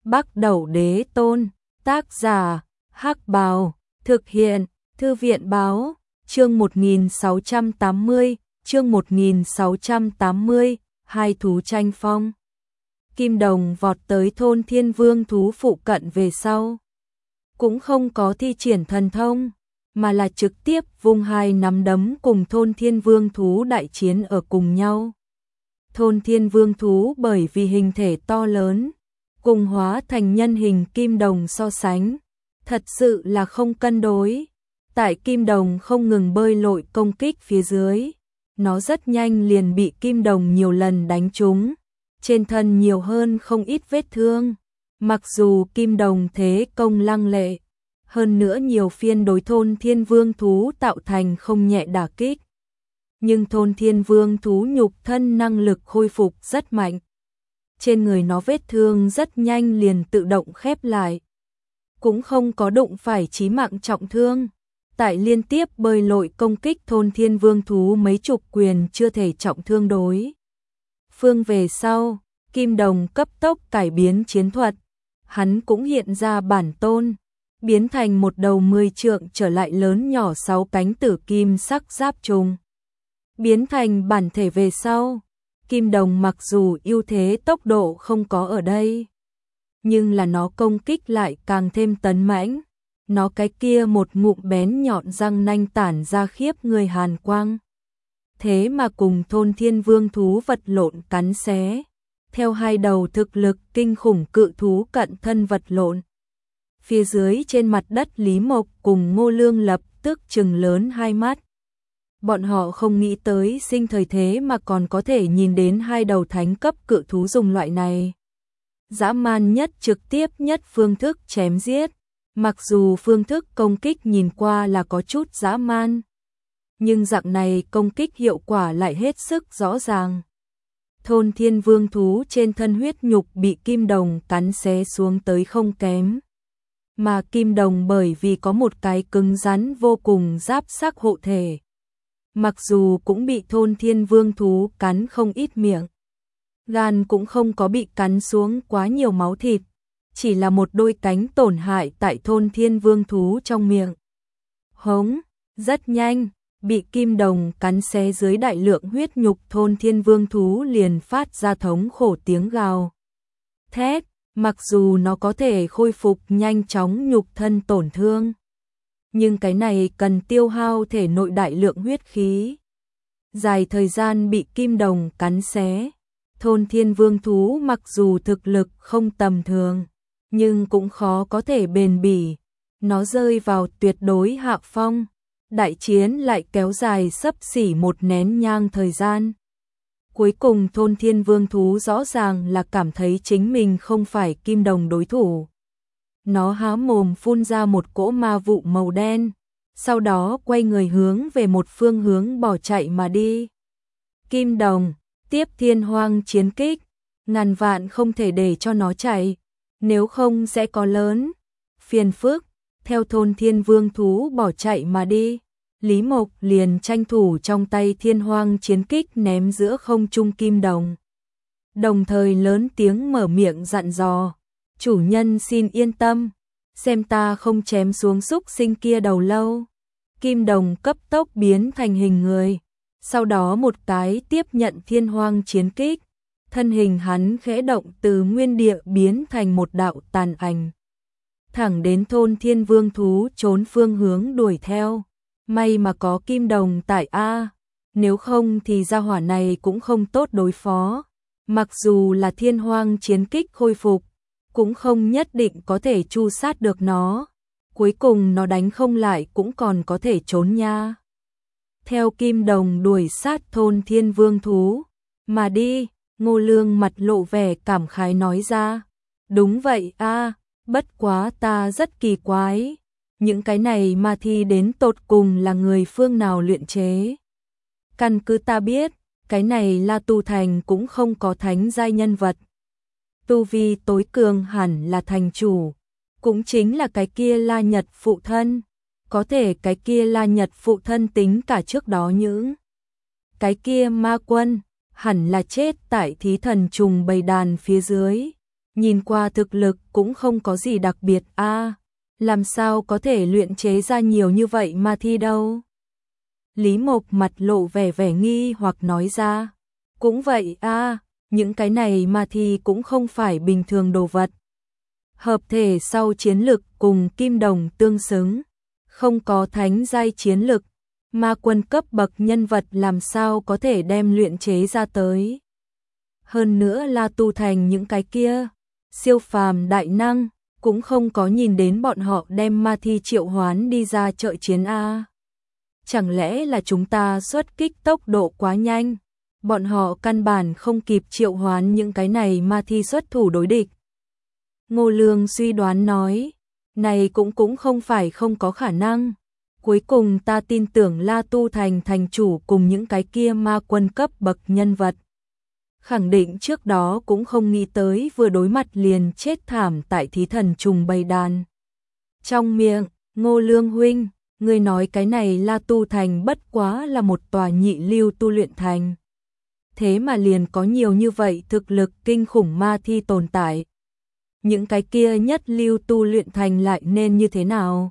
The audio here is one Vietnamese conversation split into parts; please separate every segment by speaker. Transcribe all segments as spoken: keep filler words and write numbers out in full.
Speaker 1: Bắc Đẩu Đế Tôn, tác giả, Hắc Bào, thực hiện, Thư viện Báo, chương một nghìn sáu trăm tám mươi, chương một nghìn sáu trăm tám mươi, hai thú tranh phong. Kim Đồng vọt tới thôn Thiên Vương thú phụ cận về sau. Cũng không có thi triển thần thông, mà là trực tiếp vung hai nắm đấm cùng thôn Thiên Vương thú đại chiến ở cùng nhau. Thôn Thiên Vương thú bởi vì hình thể to lớn, cùng hóa thành nhân hình Kim Đồng so sánh, thật sự là không cân đối. Tại Kim Đồng không ngừng bơi lội công kích phía dưới, nó rất nhanh liền bị Kim Đồng nhiều lần đánh trúng, trên thân nhiều hơn không ít vết thương. Mặc dù Kim Đồng thế công lăng lệ, hơn nữa nhiều phiên đối thôn Thiên Vương thú tạo thành không nhẹ đả kích, nhưng thôn Thiên Vương thú nhục thân năng lực khôi phục rất mạnh. Trên người nó vết thương rất nhanh liền tự động khép lại, cũng không có đụng phải chí mạng trọng thương. Tại liên tiếp bơi lội công kích thôn Thiên Vương thú mấy chục quyền chưa thể trọng thương đối phương về sau, Kim Đồng cấp tốc cải biến chiến thuật, hắn cũng hiện ra bản tôn, biến thành một đầu mười trượng trở lại lớn nhỏ sáu cánh tử kim sắc giáp trùng. Biến thành bản thể về sau, Kim Đồng mặc dù ưu thế tốc độ không có ở đây, nhưng là nó công kích lại càng thêm tấn mãnh. Nó cái kia một ngụm bén nhọn răng nanh tản ra khiếp người hàn quang. Thế mà cùng thôn Thiên Vương thú vật lộn cắn xé, theo hai đầu thực lực kinh khủng cự thú cận thân vật lộn. Phía dưới trên mặt đất Lý Mộc cùng Ngô Lương lập tức trừng lớn hai mắt. Bọn họ không nghĩ tới sinh thời thế mà còn có thể nhìn đến hai đầu thánh cấp cự thú dùng loại này dã man nhất trực tiếp nhất phương thức chém giết. Mặc dù phương thức công kích nhìn qua là có chút dã man, nhưng dạng này công kích hiệu quả lại hết sức rõ ràng. Thôn Thiên Vương thú trên thân huyết nhục bị Kim Đồng cắn xé xuống tới không kém. Mà Kim Đồng bởi vì có một cái cứng rắn vô cùng giáp sắc hộ thể, mặc dù cũng bị thôn Thiên Vương thú cắn không ít miệng, gan cũng không có bị cắn xuống quá nhiều máu thịt, chỉ là một đôi cánh tổn hại tại thôn Thiên Vương thú trong miệng. Hống, rất nhanh, bị Kim Đồng cắn xé dưới đại lượng huyết nhục, thôn Thiên Vương thú liền phát ra thống khổ tiếng gào thét. Mặc dù nó có thể khôi phục nhanh chóng nhục thân tổn thương, nhưng cái này cần tiêu hao thể nội đại lượng huyết khí. Dài thời gian bị Kim Đồng cắn xé, thôn Thiên Vương thú mặc dù thực lực không tầm thường, nhưng cũng khó có thể bền bỉ. Nó rơi vào tuyệt đối hạ phong. Đại chiến lại kéo dài xấp xỉ một nén nhang thời gian. Cuối cùng thôn Thiên Vương thú rõ ràng là cảm thấy chính mình không phải Kim Đồng đối thủ. Nó há mồm phun ra một cỗ ma vụ màu đen, sau đó quay người hướng về một phương hướng bỏ chạy mà đi. Kim Đồng tiếp Thiên Hoang chiến kích, ngàn vạn không thể để cho nó chạy, nếu không sẽ có lớn phiền phức. Theo thôn Thiên Vương thú bỏ chạy mà đi, Lý Mộc liền tranh thủ trong tay Thiên Hoang chiến kích ném giữa không trung Kim Đồng, đồng thời lớn tiếng mở miệng dặn dò: chủ nhân xin yên tâm, xem ta không chém xuống xúc sinh kia đầu lâu. Kim Đồng cấp tốc biến thành hình người, sau đó một cái tiếp nhận Thiên Hoang chiến kích, thân hình hắn khẽ động từ nguyên địa biến thành một đạo tàn ảnh, thẳng đến thôn Thiên Vương thú trốn phương hướng đuổi theo. May mà có Kim Đồng tại A, nếu không thì gia hỏa này cũng không tốt đối phó. Mặc dù là Thiên Hoang chiến kích khôi phục, cũng không nhất định có thể tru sát được nó. Cuối cùng nó đánh không lại cũng còn có thể trốn nha. Theo Kim Đồng đuổi sát thôn Thiên Vương thú mà đi, Ngô Lương mặt lộ vẻ cảm khái nói ra: đúng vậy a, bất quá ta rất kỳ quái, những cái này ma thi đến tột cùng là người phương nào luyện chế? Căn cứ ta biết, cái này La Tu Thành cũng không có thánh giai nhân vật. Tu vi tối cường hẳn là thành chủ, cũng chính là cái kia La Nhật phụ thân. Có thể cái kia La Nhật phụ thân tính cả trước đó những cái kia ma quân, hẳn là chết tại thí thần trùng bầy đàn phía dưới. nhìn qua thực lực cũng không có gì đặc biệt a, làm sao có thể luyện chế ra nhiều như vậy ma thi đâu. Lý Mộc mặt lộ vẻ vẻ nghi hoặc nói ra, cũng vậy a, những cái này ma thi cũng không phải bình thường đồ vật. Hợp thể sau chiến lực cùng kim đồng tương xứng, không có thánh giai chiến lực, ma quân cấp bậc nhân vật làm sao có thể đem luyện chế ra tới. Hơn nữa là tu thành những cái kia, siêu phàm đại năng, cũng không có nhìn đến bọn họ đem ma thi triệu hoán đi ra trợ chiến a. Chẳng lẽ là chúng ta xuất kích tốc độ quá nhanh, bọn họ căn bản không kịp triệu hoán những cái này ma thi xuất thủ đối địch. Ngô Lương suy đoán nói, này cũng cũng không phải không có khả năng. Cuối cùng ta tin tưởng La Tu Thành thành chủ cùng những cái kia ma quân cấp bậc nhân vật. Khẳng định trước đó cũng không nghĩ tới vừa đối mặt liền chết thảm tại thí thần trùng bầy đàn. Trong miệng, Ngô Lương huynh, ngươi nói cái này La Tu Thành bất quá là một tòa nhị lưu tu luyện thành. Thế mà liền có nhiều như vậy thực lực kinh khủng ma thi tồn tại. Những cái kia nhất lưu tu luyện thành lại nên như thế nào?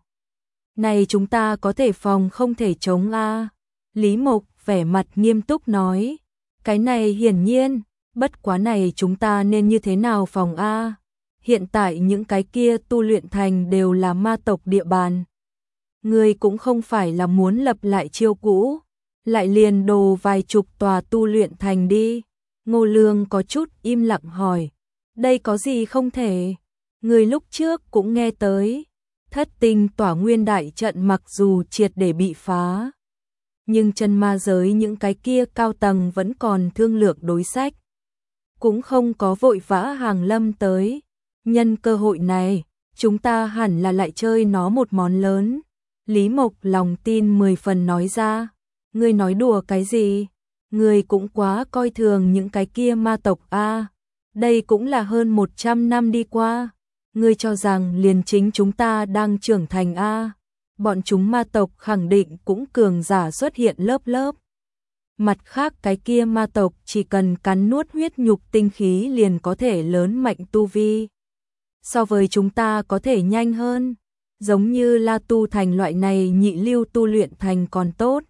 Speaker 1: Này chúng ta có thể phòng không thể chống a. Lý Mộc vẻ mặt nghiêm túc nói, cái này hiển nhiên, bất quá này chúng ta nên như thế nào phòng a? Hiện tại những cái kia tu luyện thành đều là ma tộc địa bàn. Ngươi cũng không phải là muốn lập lại chiêu cũ, lại liền đồ vài chục tòa tu luyện thành đi. Ngô Lương có chút im lặng hỏi, đây có gì không thể? Người lúc trước cũng nghe tới, thất tinh tỏa nguyên đại trận mặc dù triệt để bị phá, nhưng chân ma giới những cái kia cao tầng vẫn còn thương lượng đối sách, cũng không có vội vã hàng lâm tới. Nhân cơ hội này, chúng ta hẳn là lại chơi nó một món lớn. Lý Mộc lòng tin mười phần nói ra, ngươi nói đùa cái gì? Ngươi cũng quá coi thường những cái kia ma tộc a. Đây cũng là hơn một trăm năm đi qua. Ngươi cho rằng liền chính chúng ta đang trưởng thành a? Bọn chúng ma tộc khẳng định cũng cường giả xuất hiện lớp lớp. Mặt khác cái kia ma tộc chỉ cần cắn nuốt huyết nhục tinh khí liền có thể lớn mạnh tu vi. So với chúng ta có thể nhanh hơn, giống như La Tu Thành loại này nhị lưu tu luyện thành còn tốt.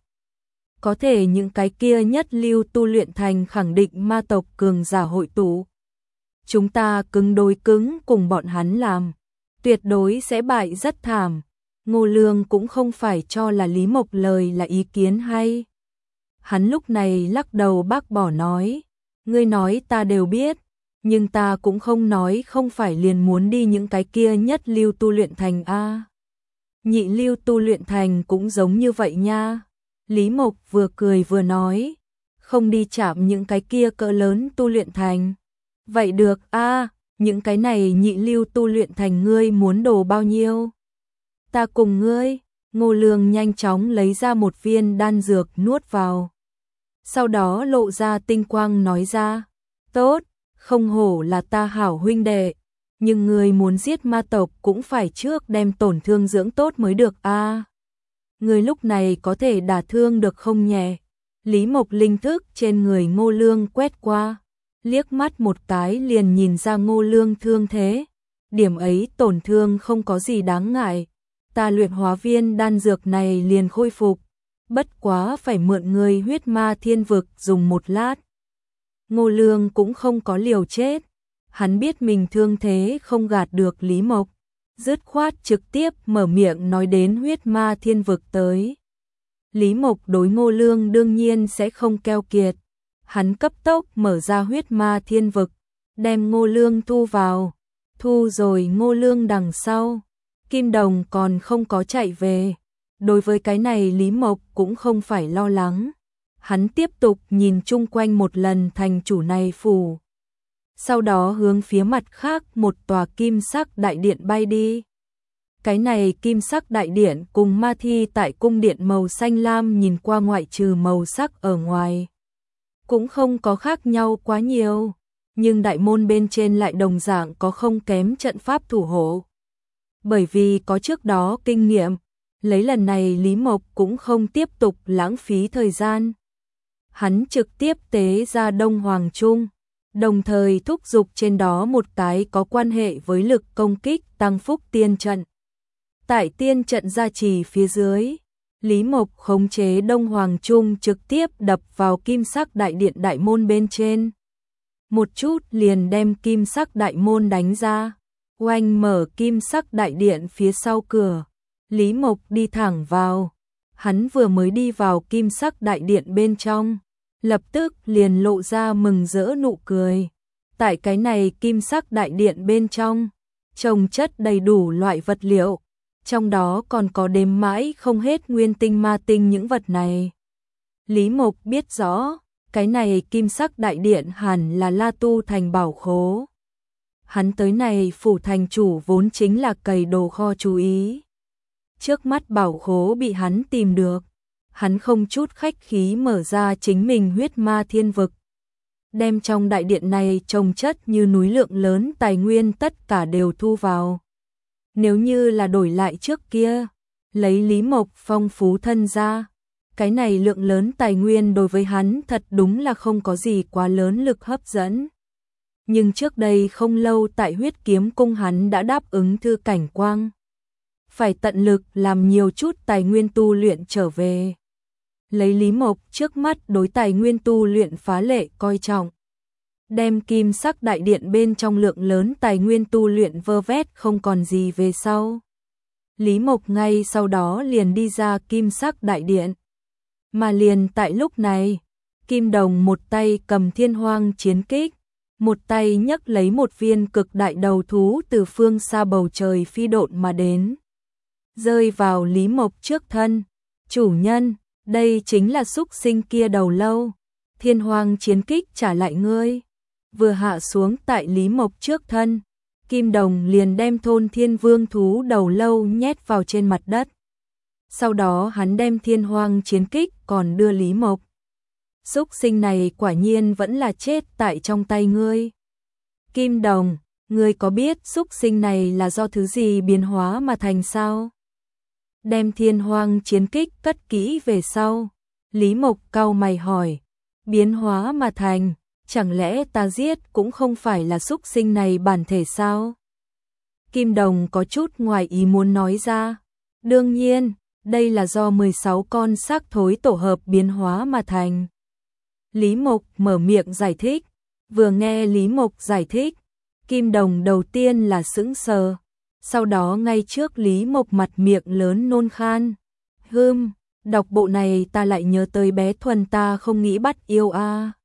Speaker 1: Có thể những cái kia nhất lưu tu luyện thành khẳng định ma tộc cường giả hội tụ. Chúng ta cứng đối cứng cùng bọn hắn làm, tuyệt đối sẽ bại rất thảm. Ngô Lương cũng không phải cho là Lý Mộc lời là ý kiến hay. Hắn lúc này lắc đầu bác bỏ nói, ngươi nói ta đều biết, nhưng ta cũng không nói không phải liền muốn đi những cái kia nhất lưu tu luyện thành a. Nhị lưu tu luyện thành cũng giống như vậy nha. Lý Mộc vừa cười vừa nói, không đi chạm những cái kia cỡ lớn tu luyện thành. Vậy được a, những cái này nhị lưu tu luyện thành ngươi muốn đồ bao nhiêu? Ta cùng ngươi. Ngô Lương nhanh chóng lấy ra một viên đan dược nuốt vào. Sau đó lộ ra tinh quang nói ra, tốt, không hổ là ta hảo huynh đệ, nhưng ngươi muốn giết ma tộc cũng phải trước đem tổn thương dưỡng tốt mới được a. Ngươi lúc này có thể đả thương được không nhẹ? Lý Mộc linh thức trên người Ngô Lương quét qua, liếc mắt một cái liền nhìn ra Ngô Lương thương thế. Điểm ấy tổn thương không có gì đáng ngại, ta luyện hóa viên đan dược này liền khôi phục, bất quá phải mượn người huyết ma thiên vực dùng một lát. Ngô Lương cũng không có liều chết, hắn biết mình thương thế không gạt được Lý Mộc, dứt khoát trực tiếp mở miệng nói đến huyết ma thiên vực tới. Lý Mộc đối Ngô Lương đương nhiên sẽ không keo kiệt, hắn cấp tốc mở ra huyết ma thiên vực, đem Ngô Lương thu vào, thu rồi Ngô Lương đằng sau. Kim Đồng còn không có chạy về, đối với cái này Lý Mộc cũng không phải lo lắng. Hắn tiếp tục nhìn chung quanh một lần thành chủ này phủ. Sau đó hướng phía mặt khác một tòa kim sắc đại điện bay đi. Cái này kim sắc đại điện cùng ma thi tại cung điện màu xanh lam nhìn qua ngoại trừ màu sắc ở ngoài, cũng không có khác nhau quá nhiều, nhưng đại môn bên trên lại đồng dạng có không kém trận pháp thủ hộ. Bởi vì có trước đó kinh nghiệm, lấy lần này Lý Mộc cũng không tiếp tục lãng phí thời gian. Hắn trực tiếp tế ra Đông Hoàng Trung, đồng thời thúc giục trên đó một cái có quan hệ với lực công kích tăng phúc tiên trận. Tại tiên trận gia trì phía dưới, Lý Mộc khống chế Đông Hoàng Trung trực tiếp đập vào kim sắc đại điện đại môn bên trên. Một chút liền đem kim sắc đại môn đánh ra, oanh mở kim sắc đại điện phía sau cửa. Lý Mộc đi thẳng vào, hắn vừa mới đi vào kim sắc đại điện bên trong, lập tức liền lộ ra mừng rỡ nụ cười. Tại cái này kim sắc đại điện bên trong, trồng chất đầy đủ loại vật liệu, trong đó còn có đếm mãi không hết nguyên tinh ma tinh những vật này. Lý Mộc biết rõ, cái này kim sắc đại điện hẳn là La Tu thành bảo khố. Hắn tới này phủ thành chủ vốn chính là cày đồ kho chú ý. Trước mắt bảo khố bị hắn tìm được, hắn không chút khách khí mở ra chính mình huyết ma thiên vực. Đem trong đại điện này trồng chất như núi lượng lớn tài nguyên tất cả đều thu vào. Nếu như là đổi lại trước kia, lấy Lý Mộc phong phú thân ra, cái này lượng lớn tài nguyên đối với hắn thật đúng là không có gì quá lớn lực hấp dẫn. Nhưng trước đây không lâu tại huyết kiếm cung hắn đã đáp ứng thư cảnh quang. Phải tận lực làm nhiều chút tài nguyên tu luyện trở về. Lấy Lý Mộc trước mắt đối tài nguyên tu luyện phá lệ coi trọng. Đem kim sắc đại điện bên trong lượng lớn tài nguyên tu luyện vơ vét không còn gì về sau. Lý Mộc ngay sau đó liền đi ra kim sắc đại điện. Mà liền tại lúc này, Kim Đồng một tay cầm thiên hoang chiến kích, một tay nhấc lấy một viên cực đại đầu thú từ phương xa bầu trời phi độn mà đến. Rơi vào Lý Mộc trước thân. Chủ nhân, đây chính là súc sinh kia đầu lâu. Thiên hoang chiến kích trả lại ngươi. Vừa hạ xuống tại Lý Mộc trước thân, Kim Đồng liền đem thôn thiên vương thú đầu lâu nhét vào trên mặt đất. Sau đó hắn đem thiên hoang chiến kích còn đưa Lý Mộc. Súc sinh này quả nhiên vẫn là chết tại trong tay ngươi. Kim Đồng, ngươi có biết súc sinh này là do thứ gì biến hóa mà thành sao? Đem thiên hoang chiến kích cất kỹ về sau, Lý Mộc cau mày hỏi, biến hóa mà thành, chẳng lẽ ta giết cũng không phải là súc sinh này bản thể sao? Kim Đồng có chút ngoài ý muốn nói ra, đương nhiên, đây là do mười sáu con xác thối tổ hợp biến hóa mà thành. Lý Mộc mở miệng giải thích, vừa nghe Lý Mộc giải thích, Kim Đồng đầu tiên là sững sờ, sau đó ngay trước Lý Mộc mặt miệng lớn nôn khan. Hừm, đọc bộ này ta lại nhớ tới bé Thuần ta không nghĩ bắt yêu a. À.